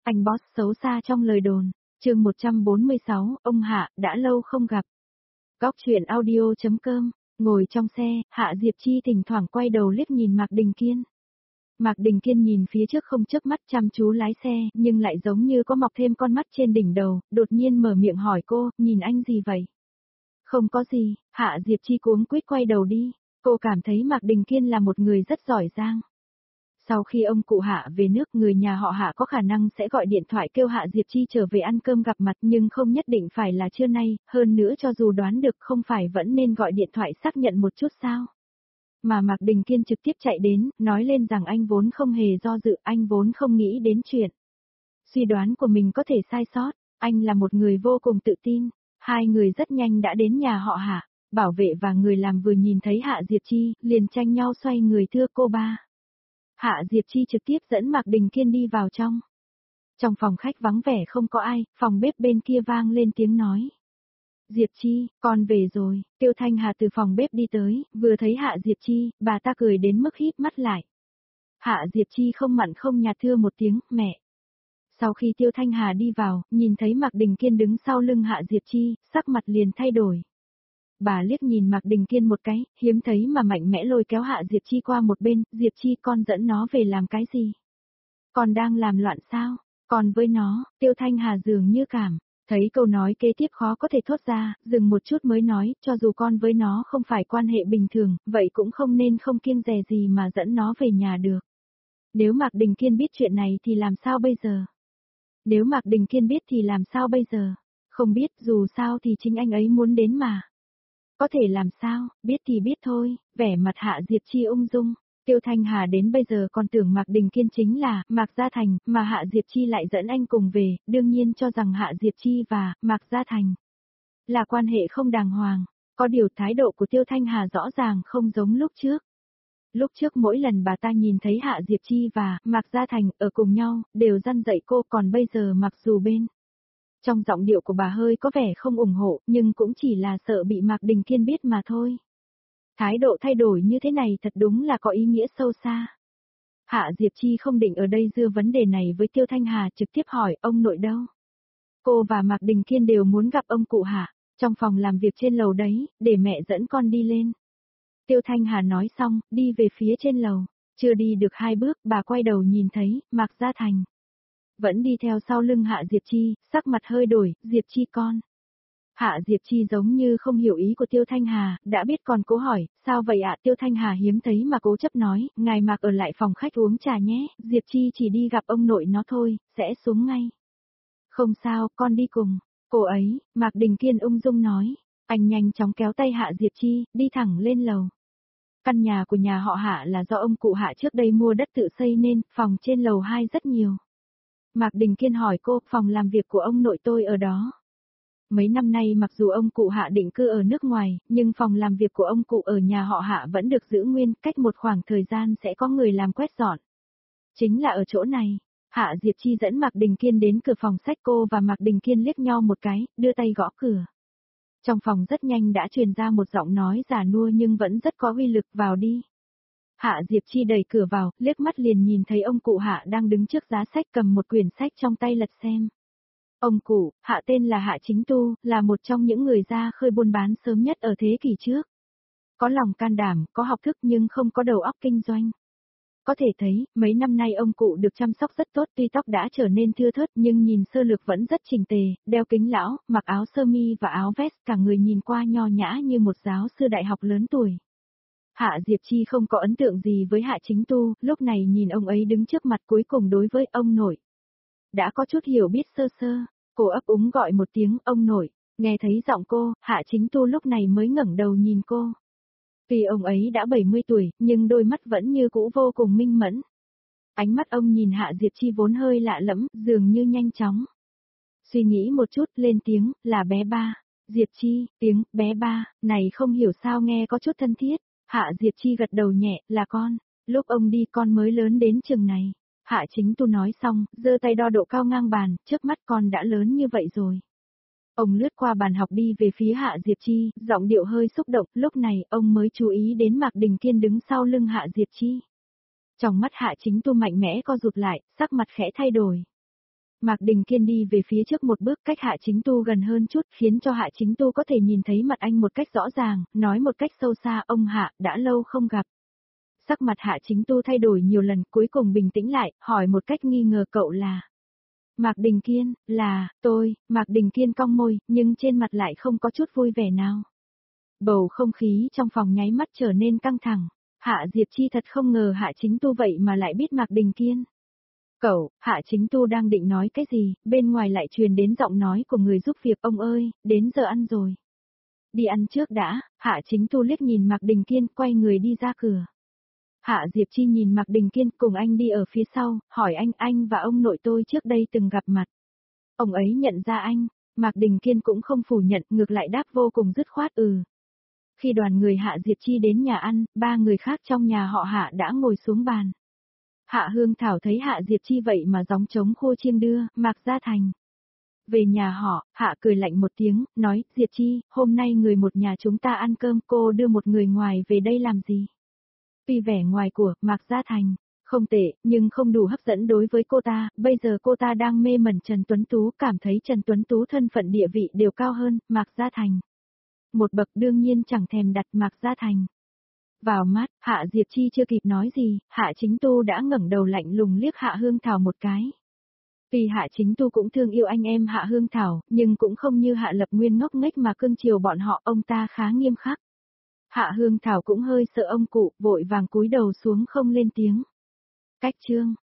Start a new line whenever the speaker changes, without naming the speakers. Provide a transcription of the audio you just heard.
Anh boss xấu xa trong lời đồn. Chương 146, ông Hạ, đã lâu không gặp. Góc truyện audio.com. Ngồi trong xe, Hạ Diệp Chi thỉnh thoảng quay đầu liếc nhìn Mạc Đình Kiên. Mạc Đình Kiên nhìn phía trước không chớp mắt chăm chú lái xe, nhưng lại giống như có mọc thêm con mắt trên đỉnh đầu, đột nhiên mở miệng hỏi cô, nhìn anh gì vậy? Không có gì, Hạ Diệp Chi cuống quýt quay đầu đi. Cô cảm thấy Mạc Đình Kiên là một người rất giỏi giang. Sau khi ông cụ Hạ về nước, người nhà họ Hạ có khả năng sẽ gọi điện thoại kêu Hạ Diệp Chi trở về ăn cơm gặp mặt, nhưng không nhất định phải là trưa nay, hơn nữa cho dù đoán được không phải vẫn nên gọi điện thoại xác nhận một chút sao. Mà Mạc Đình Kiên trực tiếp chạy đến, nói lên rằng anh vốn không hề do dự, anh vốn không nghĩ đến chuyện. Suy đoán của mình có thể sai sót, anh là một người vô cùng tự tin. Hai người rất nhanh đã đến nhà họ Hạ, bảo vệ và người làm vừa nhìn thấy Hạ Diệp Chi, liền tranh nhau xoay người thưa cô ba. Hạ Diệp Chi trực tiếp dẫn Mạc Đình Kiên đi vào trong. Trong phòng khách vắng vẻ không có ai, phòng bếp bên kia vang lên tiếng nói. Diệp Chi, con về rồi. Tiêu Thanh Hà từ phòng bếp đi tới, vừa thấy Hạ Diệp Chi, bà ta cười đến mức híp mắt lại. Hạ Diệp Chi không mặn không nhạt thưa một tiếng, mẹ. Sau khi Tiêu Thanh Hà đi vào, nhìn thấy Mạc Đình Kiên đứng sau lưng Hạ Diệp Chi, sắc mặt liền thay đổi. Bà liếc nhìn Mạc Đình Kiên một cái, hiếm thấy mà mạnh mẽ lôi kéo Hạ Diệp Chi qua một bên, Diệp Chi con dẫn nó về làm cái gì? Con đang làm loạn sao? Còn với nó, Tiêu Thanh Hà dường như thấy câu nói kế tiếp khó có thể thốt ra, dừng một chút mới nói, cho dù con với nó không phải quan hệ bình thường, vậy cũng không nên không kiêng dè gì mà dẫn nó về nhà được. Nếu Mạc Đình Kiên biết chuyện này thì làm sao bây giờ? Nếu Mạc Đình Kiên biết thì làm sao bây giờ? Không biết, dù sao thì chính anh ấy muốn đến mà. Có thể làm sao, biết thì biết thôi, vẻ mặt Hạ Diệp Chi ung dung. Tiêu Thanh Hà đến bây giờ còn tưởng Mạc Đình Kiên chính là Mạc Gia Thành, mà Hạ Diệp Chi lại dẫn anh cùng về, đương nhiên cho rằng Hạ Diệp Chi và Mạc Gia Thành là quan hệ không đàng hoàng. Có điều thái độ của Tiêu Thanh Hà rõ ràng không giống lúc trước. Lúc trước mỗi lần bà ta nhìn thấy Hạ Diệp Chi và Mạc Gia Thành ở cùng nhau, đều răn dạy cô, còn bây giờ mặc dù bên trong giọng điệu của bà hơi có vẻ không ủng hộ, nhưng cũng chỉ là sợ bị Mạc Đình Kiên biết mà thôi. Thái độ thay đổi như thế này thật đúng là có ý nghĩa sâu xa. Hạ Diệp Chi không định ở đây dưa vấn đề này với Tiêu Thanh Hà, trực tiếp hỏi ông nội đâu. Cô và Mạc Đình Kiên đều muốn gặp ông cụ Hạ, trong phòng làm việc trên lầu đấy, để mẹ dẫn con đi lên. Tiêu Thanh Hà nói xong, đi về phía trên lầu. Chưa đi được 2 bước, bà quay đầu nhìn thấy Mạc Gia Thành vẫn đi theo sau lưng Hạ Diệp Chi, sắc mặt hơi đổi, Diệp Chi con. Hạ Diệp Chi giống như không hiểu ý của Tiêu Thanh Hà, đã biết còn cố hỏi, sao vậy ạ? Tiêu Thanh Hà hiếm thấy mà cố chấp nói, ngài Mạc ở lại phòng khách uống trà nhé, Diệp Chi chỉ đi gặp ông nội nó thôi, sẽ xuống ngay. Không sao, con đi cùng. Cô ấy, Mạc Đình Kiên ung dung nói, anh nhanh chóng kéo tay Hạ Diệp Chi, đi thẳng lên lầu. Căn nhà của nhà họ Hạ là do ông cụ Hạ trước đây mua đất tự xây nên, phòng trên lầu 2 rất nhiều. Mạc Đình Kiên hỏi cô, phòng làm việc của ông nội tôi ở đó. Mấy năm nay mặc dù ông cụ Hạ định cư ở nước ngoài, nhưng phòng làm việc của ông cụ ở nhà họ Hạ vẫn được giữ nguyên, cách một khoảng thời gian sẽ có người làm quét dọn. Chính là ở chỗ này, Hạ Diệp Chi dẫn Mạc Đình Kiên đến cửa phòng sách, cô và Mạc Đình Kiên liếc nhau một cái, đưa tay gõ cửa. Trong phòng rất nhanh đã truyền ra một giọng nói già nua nhưng vẫn rất có uy lực, vào đi. Hạ Diệp Chi đẩy cửa vào, liếc mắt liền nhìn thấy ông cụ Hạ đang đứng trước giá sách cầm một quyển sách trong tay lật xem. Ông cụ, Hạ tên là Hạ Chính Tu, là một trong những người ra khơi buôn bán sớm nhất ở thế kỷ trước. Có lòng can đảm, có học thức nhưng không có đầu óc kinh doanh. Có thể thấy, mấy năm nay ông cụ được chăm sóc rất tốt, tuy tóc đã trở nên thưa thớt nhưng nhìn sơ lược vẫn rất chỉnh tề, đeo kính lão, mặc áo sơ mi và áo vest, cả người nhìn qua nho nhã như một giáo sư đại học lớn tuổi. Hạ Diệp Chi không có ấn tượng gì với Hạ Chính Tu, lúc này nhìn ông ấy đứng trước mặt, cuối cùng đối với ông nội đã có chút hiểu biết sơ sơ. Cô ấp úng gọi một tiếng ông nội, nghe thấy giọng cô, Hạ Chính Tu lúc này mới ngẩng đầu nhìn cô. Tuy ông ấy đã 70 tuổi, nhưng đôi mắt vẫn như cũ vô cùng minh mẫn. Ánh mắt ông nhìn Hạ Diệp Chi vốn hơi lạ lẫm, dường như nhanh chóng. Suy nghĩ một chút, lên tiếng, là bé ba. Diệp Chi, tiếng bé ba, này không hiểu sao nghe có chút thân thiết. Hạ Diệp Chi gật đầu nhẹ, là con. Lúc ông đi con mới lớn đến chừng này. Hạ Chính Tu nói xong, giơ tay đo độ cao ngang bàn, trước mắt con đã lớn như vậy rồi. Ông lướt qua bàn học đi về phía Hạ Diệp Chi, giọng điệu hơi xúc động, lúc này ông mới chú ý đến Mạc Đình Kiên đứng sau lưng Hạ Diệp Chi. Trong mắt Hạ Chính Tu mạnh mẽ co rụt lại, sắc mặt khẽ thay đổi. Mạc Đình Kiên đi về phía trước một bước cách Hạ Chính Tu gần hơn chút khiến cho Hạ Chính Tu có thể nhìn thấy mặt anh một cách rõ ràng, nói một cách sâu xa ông Hạ, đã lâu không gặp. Sắc mặt Hạ Chính Tu thay đổi nhiều lần cuối cùng bình tĩnh lại, hỏi một cách nghi ngờ cậu là. Mạc Đình Kiên, là, tôi, Mạc Đình Kiên cong môi, nhưng trên mặt lại không có chút vui vẻ nào. Bầu không khí trong phòng nháy mắt trở nên căng thẳng. Hạ Diệp Chi thật không ngờ Hạ Chính Tu vậy mà lại biết Mạc Đình Kiên. Cậu, Hạ Chính Tu đang định nói cái gì, bên ngoài lại truyền đến giọng nói của người giúp việc. Ông ơi, đến giờ ăn rồi. Đi ăn trước đã. Hạ Chính Tu liếc nhìn Mạc Đình Kiên, quay người đi ra cửa. Hạ Diệp Chi nhìn Mạc Đình Kiên cùng anh đi ở phía sau, hỏi anh và ông nội tôi trước đây từng gặp mặt. Ông ấy nhận ra anh, Mạc Đình Kiên cũng không phủ nhận, ngược lại đáp vô cùng dứt khoát Khi đoàn người Hạ Diệp Chi đến nhà ăn, 3 người khác trong nhà họ Hạ đã ngồi xuống bàn. Hạ Hương Thảo thấy Hạ Diệp Chi vậy mà gióng trống khô chiêng đưa, Mạc Gia Thành. Về nhà họ, Hạ cười lạnh một tiếng, nói, Diệp Chi, hôm nay người một nhà chúng ta ăn cơm, cô đưa một người ngoài về đây làm gì? Tuy vẻ ngoài của Mạc Gia Thành không tệ, nhưng không đủ hấp dẫn đối với cô ta, bây giờ cô ta đang mê mẩn Trần Tuấn Tú, cảm thấy Trần Tuấn Tú thân phận địa vị đều cao hơn Mạc Gia Thành. Một bậc đương nhiên chẳng thèm đặt Mạc Gia Thành vào mắt. Hạ Diệp Chi chưa kịp nói gì, Hạ Chính Tu đã ngẩng đầu lạnh lùng liếc Hạ Hương Thảo một cái. Tuy Hạ Chính Tu cũng thương yêu anh em Hạ Hương Thảo, nhưng cũng không như Hạ Lập Nguyên ngốc nghếch mà cưng chiều bọn họ, ông ta khá nghiêm khắc. Hạ Hương Thảo cũng hơi sợ ông cụ, vội vàng cúi đầu xuống không lên tiếng. Cách chương